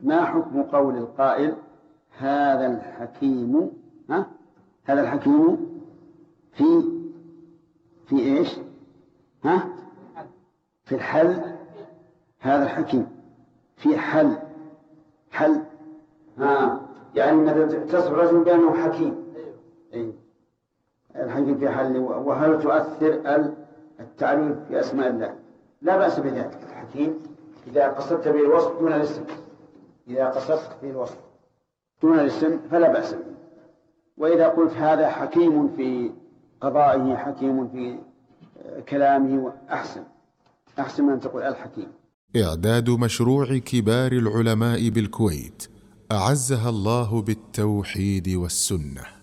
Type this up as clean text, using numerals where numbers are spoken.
ما حكم قول القائل هذا الحكيم هذا الحكيم في إيش في الحل. هذا الحكيم في حل يعني تصف رجل بأنه حكيم. الحكيم في حل. وهل تؤثر التعريف في أسماء الله؟ لا بأس بذلك. الحكيم إذا قصدت به الوصف دون الاسم، إذا قصدت به الوصف دون الاسم فلا بأس به. وإذا قلت هذا حكيم في قضائه، حكيم في كلامه، أحسن من أن تقول الحكيم. إعداد مشروع كبار العلماء بالكويت أعزها الله بالتوحيد والسنة.